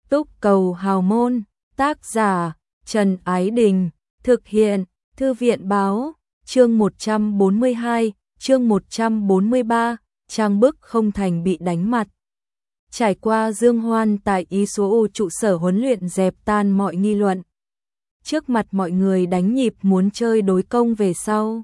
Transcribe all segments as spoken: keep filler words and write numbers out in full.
Túc Cầu Hào Môn, tác giả Trần Ái Đình, thực hiện Thư viện Báo, chương một trăm bốn mươi hai, chương một trăm bốn mươi ba, Trang Bức không thành bị đánh mặt. Trải qua Dương Hoan tại I S U trụ sở huấn luyện dẹp tan mọi nghi luận. Trước mặt mọi người đánh nhịp muốn chơi đối công về sau.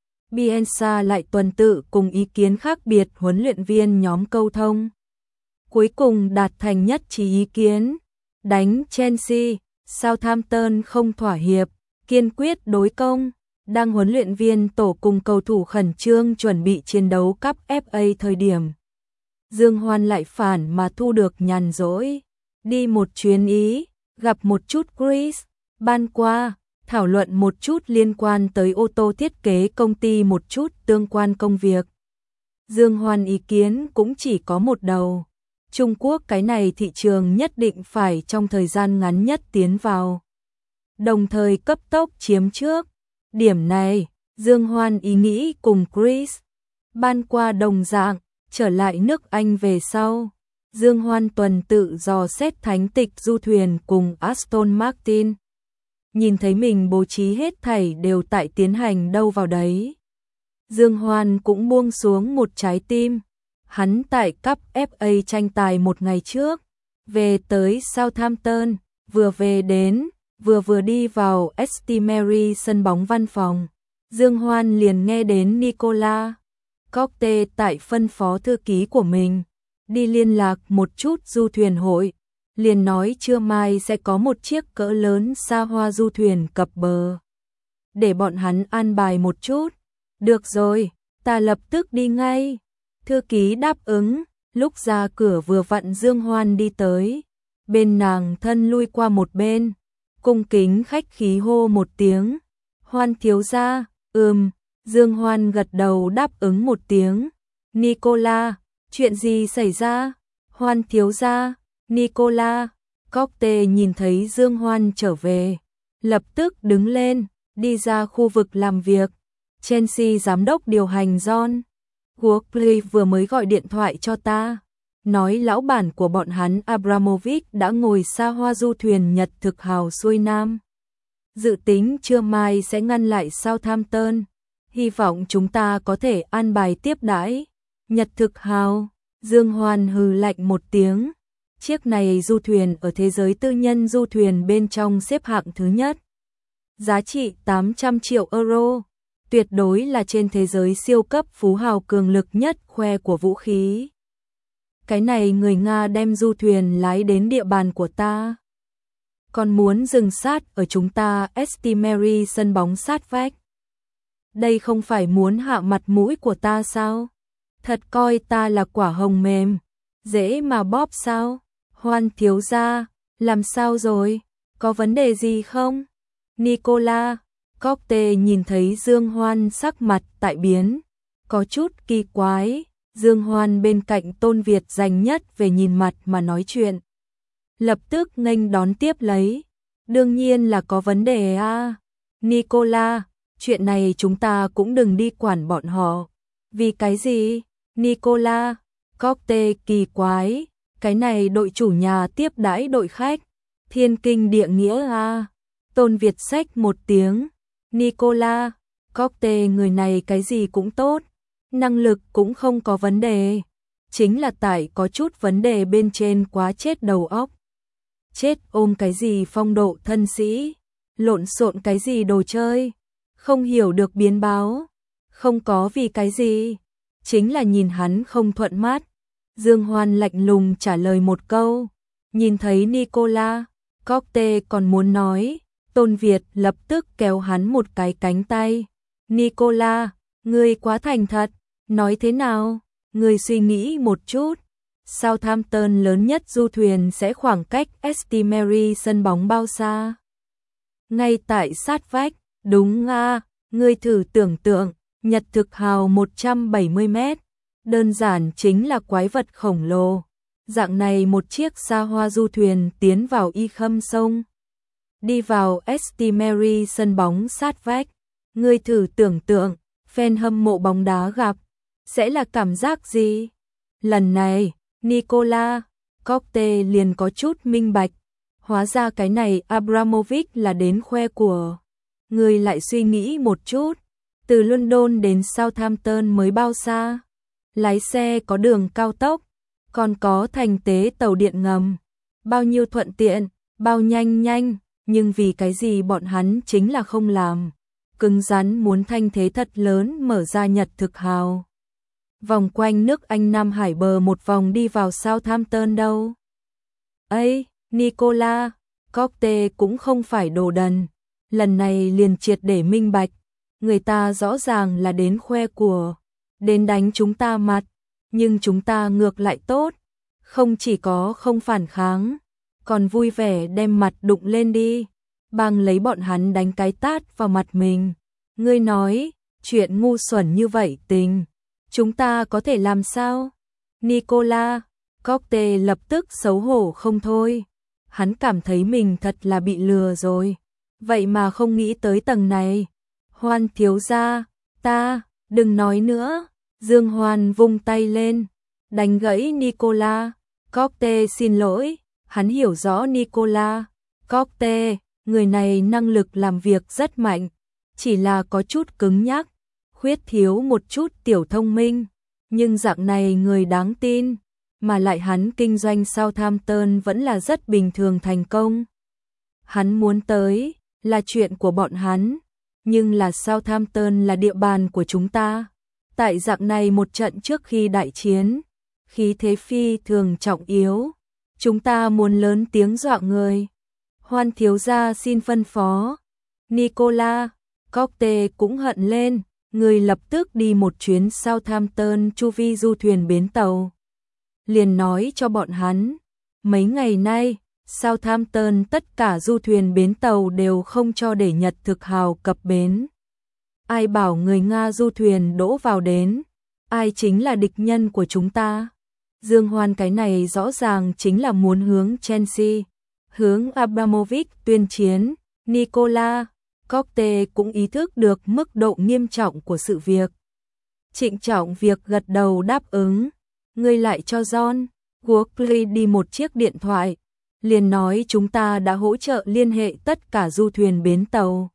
Bielsa lại tuần tự cùng ý kiến khác biệt huấn luyện viên nhóm câu thông. Cuối cùng đạt thành nhất trí ý kiến, đánh Chelsea, Southampton không thỏa hiệp, kiên quyết đối công, đang huấn luyện viên tổ cùng cầu thủ khẩn trương chuẩn bị chiến đấu cúp ép a thời điểm. Dương Hoan lại phản mà thu được nhàn rỗi, đi một chuyến Ý, gặp một chút Chris, ban qua, thảo luận một chút liên quan tới ô tô thiết kế công ty một chút tương quan công việc. Dương Hoan ý kiến cũng chỉ có một đầu. Trung Quốc cái này thị trường nhất định phải trong thời gian ngắn nhất tiến vào. Đồng thời cấp tốc chiếm trước. Điểm này, Dương Hoan ý nghĩ cùng Chris. Ban qua đồng dạng, trở lại nước Anh về sau. Dương Hoan tuần tự dò xét thánh tịch du thuyền cùng Aston Martin. Nhìn thấy mình bố trí hết thảy đều tại tiến hành đâu vào đấy. Dương Hoan cũng buông xuống một trái tim. Hắn tại cúp ép a tranh tài một ngày trước, về tới Southampton, vừa về đến, vừa vừa đi vào St Mary sân bóng văn phòng. Dương Hoan liền nghe đến Nicola Cocte tại phân phó thư ký của mình, đi liên lạc một chút du thuyền hội, liền nói trưa mai sẽ có một chiếc cỡ lớn xa hoa du thuyền cập bờ. Để bọn hắn an bài một chút. Được rồi, ta lập tức đi ngay. Thư ký đáp ứng, lúc ra cửa vừa vặn Dương Hoan đi tới. Bên nàng thân lui qua một bên, cung kính khách khí hô một tiếng. Hoan thiếu gia, ừm, Dương Hoan gật đầu đáp ứng một tiếng. Nicola, chuyện gì xảy ra? Hoan thiếu gia, Nicola, Cocte nhìn thấy Dương Hoan trở về, lập tức đứng lên, đi ra khu vực làm việc. Chelsea giám đốc điều hành John Workley vừa mới gọi điện thoại cho ta, nói lão bản của bọn hắn Abramovich đã ngồi xa hoa du thuyền Nhật thực hào xuôi Nam. Dự tính trưa mai sẽ ngăn lại Southampton, hy vọng chúng ta có thể an bài tiếp đãi. Nhật thực hào, Dương Hoan hừ lạnh một tiếng. Chiếc này du thuyền ở thế giới tư nhân du thuyền bên trong xếp hạng thứ nhất. Giá trị tám trăm triệu euro. Tuyệt đối là trên thế giới siêu cấp phú hào cường lực nhất khoe của vũ khí. Cái này người Nga đem du thuyền lái đến địa bàn của ta. Còn muốn dừng sát ở chúng ta St Mary sân bóng sát vách. Đây không phải muốn hạ mặt mũi của ta sao? Thật coi ta là quả hồng mềm, dễ mà bóp sao? Hoan thiếu gia, làm sao rồi? Có vấn đề gì không? Nicola Cocte nhìn thấy Dương Hoan sắc mặt tại biến, có chút kỳ quái. Dương Hoan bên cạnh Tôn Việt dành nhất về nhìn mặt mà nói chuyện. Lập tức nghênh đón tiếp lấy. Đương nhiên là có vấn đề à. Nicola, chuyện này chúng ta cũng đừng đi quản bọn họ. Vì cái gì? Nicola Cocte kỳ quái. Cái này đội chủ nhà tiếp đãi đội khách. Thiên kinh địa nghĩa à. Tôn Việt xách một tiếng. Nicola Cocte người này cái gì cũng tốt, năng lực cũng không có vấn đề, chính là tại có chút vấn đề bên trên quá chết đầu óc. Chết ôm cái gì phong độ thân sĩ, lộn xộn cái gì đồ chơi, không hiểu được biến báo, không có vì cái gì, chính là nhìn hắn không thuận mắt. Dương Hoan lạnh lùng trả lời một câu, nhìn thấy Nicola Cocte còn muốn nói. Tôn Việt lập tức kéo hắn một cái cánh tay. Nicola, ngươi quá thành thật, nói thế nào? Ngươi suy nghĩ một chút. Southampton lớn nhất du thuyền sẽ khoảng cách St Mary sân bóng bao xa? Ngay tại sát vách, đúng à, ngươi thử tưởng tượng, Nhật thực hào một trăm bảy mươi mét, đơn giản chính là quái vật khổng lồ. Dạng này một chiếc xa hoa du thuyền tiến vào y khâm sông. Đi vào St Mary sân bóng sát vách, ngươi thử tưởng tượng, fan hâm mộ bóng đá gặp, sẽ là cảm giác gì? Lần này, Nicola Cocktail liền có chút minh bạch. Hóa ra cái này Abramovich là đến khoe của. Người lại suy nghĩ một chút. Từ London đến Southampton mới bao xa? Lái xe có đường cao tốc, còn có thành tế tàu điện ngầm. Bao nhiêu thuận tiện, bao nhanh nhanh, nhưng vì cái gì bọn hắn chính là không làm. Cứng rắn muốn thanh thế thật lớn mở ra Nhật thực hào. Vòng quanh nước Anh Nam Hải bờ một vòng đi vào Southampton đâu. Ây, Nicola, Cocktail cũng không phải đồ đần. Lần này liền triệt để minh bạch. Người ta rõ ràng là đến khoe của, đến đánh chúng ta mặt, nhưng chúng ta ngược lại tốt, không chỉ có không phản kháng, còn vui vẻ đem mặt đụng lên đi, bằng lấy bọn hắn đánh cái tát vào mặt mình. Ngươi nói, chuyện ngu xuẩn như vậy tình, chúng ta có thể làm sao? Nicola, Cocktail lập tức xấu hổ không thôi, hắn cảm thấy mình thật là bị lừa rồi, vậy mà không nghĩ tới tầng này. Hoan thiếu gia, ta, đừng nói nữa. Dương Hoan vung tay lên, đánh gãy Nicola. Cocktail xin lỗi, hắn hiểu rõ Nicola. Cocktail, người này năng lực làm việc rất mạnh, chỉ là có chút cứng nhắc, khuyết thiếu một chút tiểu thông minh, nhưng dạng này người đáng tin, mà lại hắn kinh doanh Southampton vẫn là rất bình thường thành công. Hắn muốn tới, là chuyện của bọn hắn. Nhưng là Southampton là địa bàn của chúng ta. Tại dạng này một trận trước khi đại chiến, khí thế phi thường trọng yếu, chúng ta muốn lớn tiếng dọa người. Hoan thiếu gia xin phân phó. Nicola, Cocktail cũng hận lên, người lập tức đi một chuyến Southampton chu vi du thuyền bến tàu. Liền nói cho bọn hắn, mấy ngày nay Southampton tất cả du thuyền bến tàu đều không cho để Nhật thực hào cập bến. Ai bảo người Nga du thuyền đỗ vào đến, ai chính là địch nhân của chúng ta. Dương Hoan cái này rõ ràng chính là muốn hướng Chelsea, hướng Abramovich tuyên chiến. Nicola, Cocktail cũng ý thức được mức độ nghiêm trọng của sự việc. Trịnh trọng việc gật đầu đáp ứng. Ngươi lại cho John Workley đi một chiếc điện thoại. Liền nói chúng ta đã hỗ trợ liên hệ tất cả du thuyền bến tàu.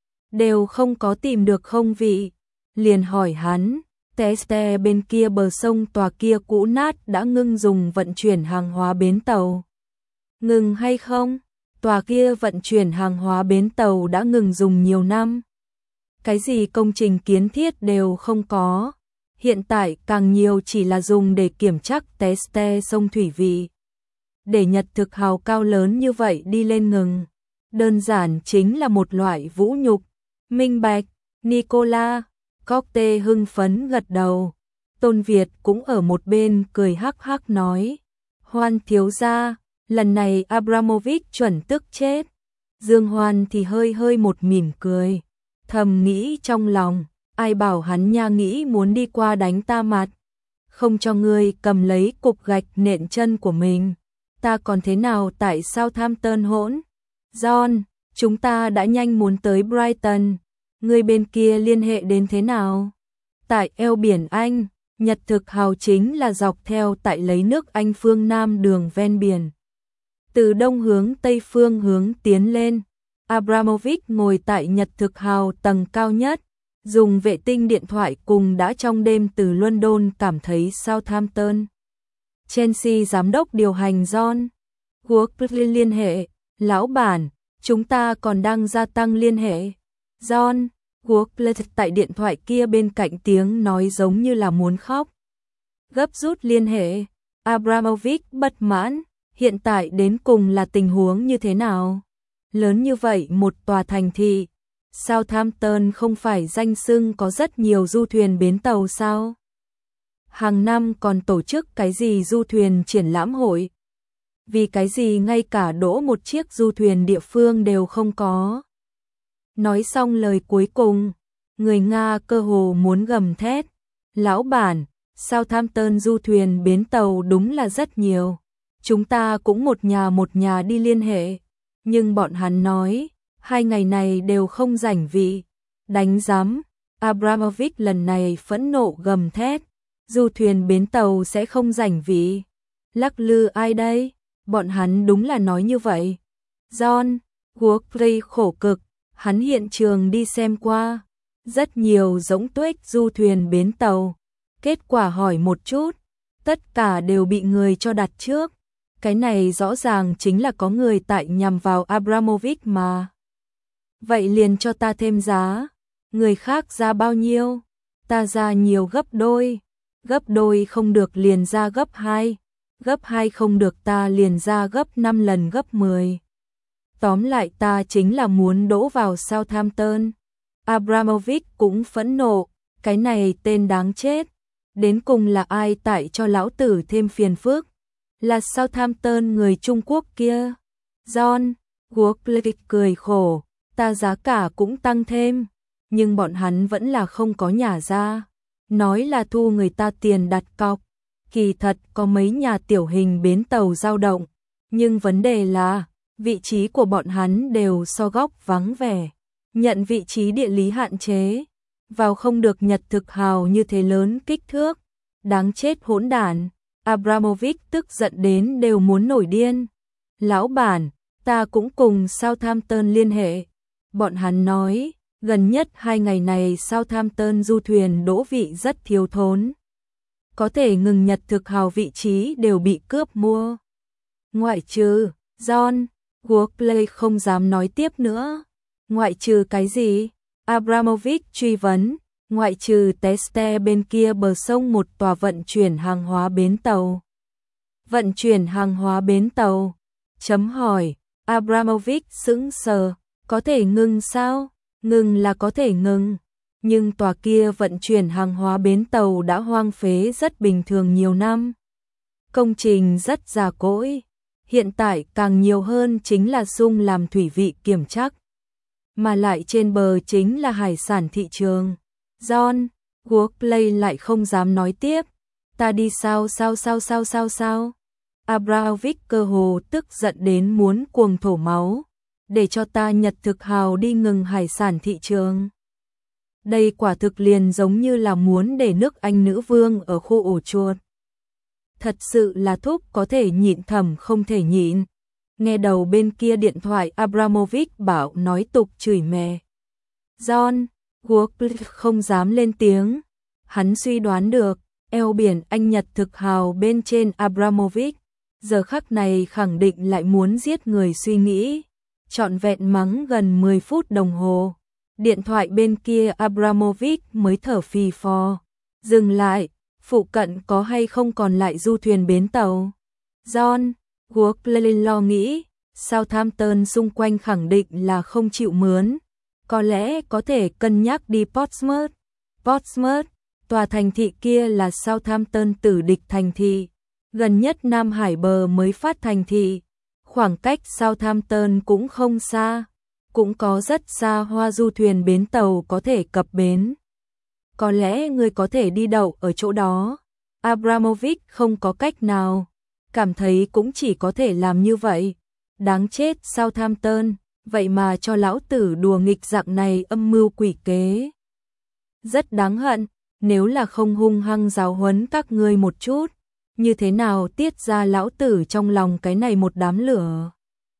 Đều không có tìm được không vị. Liền hỏi hắn, Teste bên kia bờ sông tòa kia cũ nát đã ngưng dùng vận chuyển hàng hóa bến tàu. Ngừng hay không? Tòa kia vận chuyển hàng hóa bến tàu đã ngừng dùng nhiều năm. Cái gì công trình kiến thiết đều không có. Hiện tại càng nhiều chỉ là dùng để kiểm tra Teste sông thủy vị. Để Nhật thực hào cao lớn như vậy đi lên ngừng, đơn giản chính là một loại vũ nhục. Minh bạch, Nicola, Cocktail hưng phấn gật đầu. Tôn Việt cũng ở một bên cười hắc hắc nói, Hoan thiếu gia, lần này Abramovich chuẩn tức chết. Dương Hoan thì hơi hơi một mỉm cười, thầm nghĩ trong lòng, ai bảo hắn nha nghĩ muốn đi qua đánh ta mặt, không cho ngươi cầm lấy cục gạch nện chân của mình. Ta còn thế nào tại Southampton hỗn? John, chúng ta đã nhanh muốn tới Brighton, người bên kia liên hệ đến thế nào? Tại eo biển Anh, Nhật thực hào chính là dọc theo tại lấy nước Anh phương Nam đường ven biển. Từ đông hướng tây phương hướng tiến lên, Abramovich ngồi tại Nhật thực hào tầng cao nhất, dùng vệ tinh điện thoại cùng đã trong đêm từ London cảm thấy Southampton. Chelsea giám đốc điều hành John Workley liên hệ, lão bản, chúng ta còn đang gia tăng liên hệ. John Workley tại điện thoại kia bên cạnh tiếng nói giống như là muốn khóc. Gấp rút liên hệ, Abramovich bất mãn, hiện tại đến cùng là tình huống như thế nào? Lớn như vậy một tòa thành thị, Southampton không phải danh xưng có rất nhiều du thuyền bến tàu sao? Hàng năm còn tổ chức cái gì du thuyền triển lãm hội? Vì cái gì ngay cả đỗ một chiếc du thuyền địa phương đều không có? Nói xong lời cuối cùng, người Nga cơ hồ muốn gầm thét. Lão bản, Southampton du thuyền bến tàu đúng là rất nhiều. Chúng ta cũng một nhà một nhà đi liên hệ. Nhưng bọn hắn nói, hai ngày này đều không rảnh vị. Đánh giám, Abramovich lần này phẫn nộ gầm thét. Du thuyền bến tàu sẽ không rảnh vị. Lắc lư ai đây? Bọn hắn đúng là nói như vậy. John Walkley khổ cực, hắn hiện trường đi xem qua. Rất nhiều giống tuếch du thuyền bến tàu. Kết quả hỏi một chút, tất cả đều bị người cho đặt trước. Cái này rõ ràng chính là có người tại nhằm vào Abramovich mà. Vậy liền cho ta thêm giá. Người khác ra bao nhiêu? Ta ra nhiều gấp đôi. Gấp đôi không được liền ra gấp hai. Gấp hai không được ta liền ra gấp năm lần gấp mười. Tóm lại ta chính là muốn đỗ vào Southampton. Abramovich cũng phẫn nộ, cái này tên đáng chết. Đến cùng là ai tại cho lão tử thêm phiền phức? Là Southampton người Trung Quốc kia. John Walkley cười khổ, ta giá cả cũng tăng thêm, nhưng bọn hắn vẫn là không có nhả ra. Nói là thu người ta tiền đặt cọc. Kỳ thật có mấy nhà tiểu hình bến tàu dao động, nhưng vấn đề là vị trí của bọn hắn đều so góc vắng vẻ, nhận vị trí địa lý hạn chế, vào không được nhật thực hào như thế lớn kích thước. Đáng chết hỗn đản. Abramovich tức giận đến đều muốn nổi điên. Lão bản, ta cũng cùng Southampton liên hệ. Bọn hắn nói, gần nhất hai ngày này Southampton du thuyền đỗ vị rất thiếu thốn. Có thể ngừng nhật thực hào vị trí đều bị cướp mua. Ngoại trừ, John Walkley không dám nói tiếp nữa. Ngoại trừ cái gì? Abramovich truy vấn. Ngoại trừ Teste bên kia bờ sông một tòa vận chuyển hàng hóa bến tàu. Vận chuyển hàng hóa bến tàu? Chấm hỏi. Abramovich sững sờ. Có thể ngừng sao? Ngừng là có thể ngừng. Nhưng tòa kia vận chuyển hàng hóa bến tàu đã hoang phế rất bình thường nhiều năm. Công trình rất già cỗi. Hiện tại càng nhiều hơn chính là sung làm thủy vị kiểm trắc. Mà lại trên bờ chính là hải sản thị trường. John Walkley lại không dám nói tiếp. Ta đi sao sao sao sao sao sao? Abramovich cơ hồ tức giận đến muốn cuồng thổ máu. Để cho ta nhật thực hào đi ngừng hải sản thị trường. Đây quả thực liền giống như là muốn để nước Anh nữ vương ở khu ổ chuột. Thật sự là thúc có thể nhịn thầm không thể nhịn. Nghe đầu bên kia điện thoại Abramovich bảo nói tục chửi mè. John Walkley không dám lên tiếng. Hắn suy đoán được, eo biển Anh Nhật thực hào bên trên Abramovich, giờ khắc này khẳng định lại muốn giết người suy nghĩ. Trọn vẹn mắng gần mười phút đồng hồ. Điện thoại bên kia Abramovich mới thở phì phò. Dừng lại, phụ cận có hay không còn lại du thuyền bến tàu? John Walkley lo nghĩ, Southampton xung quanh khẳng định là không chịu mướn. Có lẽ có thể cân nhắc đi Portsmouth. Portsmouth, tòa thành thị kia là Southampton tử địch thành thị. Gần nhất Nam Hải bờ mới phát thành thị. Khoảng cách Southampton cũng không xa. Cũng có rất xa hoa du thuyền bến tàu có thể cập bến. Có lẽ người có thể đi đậu ở chỗ đó. Abramovich không có cách nào. Cảm thấy cũng chỉ có thể làm như vậy. Đáng chết Southampton. Vậy mà cho lão tử đùa nghịch dạng này âm mưu quỷ kế. Rất đáng hận, nếu là không hung hăng giáo huấn các ngươi một chút, như thế nào tiết ra lão tử trong lòng cái này một đám lửa.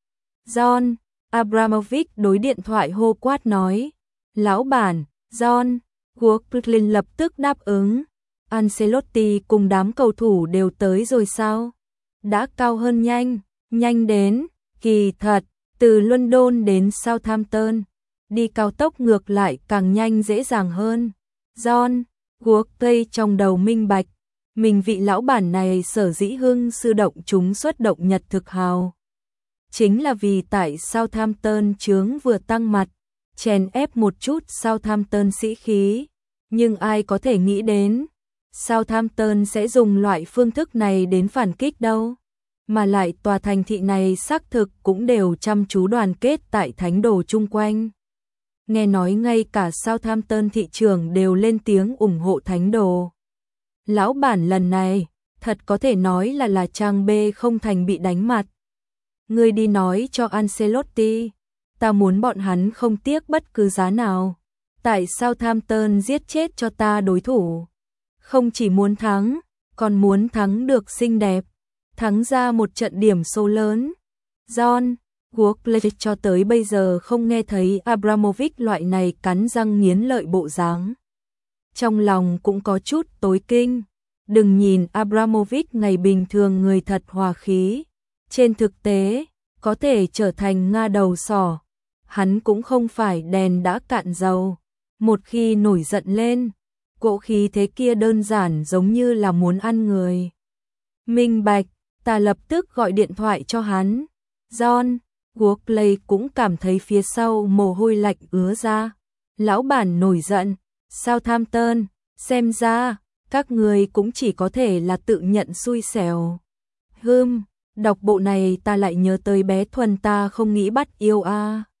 John Abramovich đối điện thoại hô quát nói. Lão bản, John Walkley lập tức đáp ứng. Ancelotti cùng đám cầu thủ đều tới rồi sao? Đã cao hơn nhanh, nhanh đến, kỳ thật. Từ London đến Southampton, đi cao tốc ngược lại càng nhanh dễ dàng hơn. John Walkley trong đầu minh bạch, mình vị lão bản này sở dĩ hưng sư động chúng xuất động nhật thực hào. Chính là vì tại Southampton chướng vừa tăng mặt, chèn ép một chút Southampton sĩ khí. Nhưng ai có thể nghĩ đến, Southampton sẽ dùng loại phương thức này đến phản kích đâu. Mà lại tòa thành thị này xác thực cũng đều chăm chú đoàn kết tại thánh đồ chung quanh. Nghe nói ngay cả Southampton thị trường đều lên tiếng ủng hộ thánh đồ. Lão bản lần này, thật có thể nói là là trang bê không thành bị đánh mặt. Ngươi đi nói cho Ancelotti, ta muốn bọn hắn không tiếc bất cứ giá nào. Tại Southampton giết chết cho ta đối thủ. Không chỉ muốn thắng, còn muốn thắng được xinh đẹp. thắng ra một trận điểm số lớn. John Workley cho tới bây giờ không nghe thấy Abramovich loại này cắn răng nghiến lợi bộ dáng. Trong lòng cũng có chút tối kinh. Đừng nhìn Abramovich ngày bình thường người thật hòa khí, trên thực tế, có thể trở thành Nga đầu sỏ. Hắn cũng không phải đèn đã cạn dầu. Một khi nổi giận lên, cỗ khí thế kia đơn giản giống như là muốn ăn người. Minh bạch, ta lập tức gọi điện thoại cho hắn. John Workley cũng cảm thấy phía sau mồ hôi lạnh ứa ra. Lão bản nổi giận, Southampton, xem ra, các người cũng chỉ có thể là tự nhận xui xẻo. Hừm, đọc bộ này ta lại nhớ tới bé Thuần ta không nghĩ bắt yêu a. À.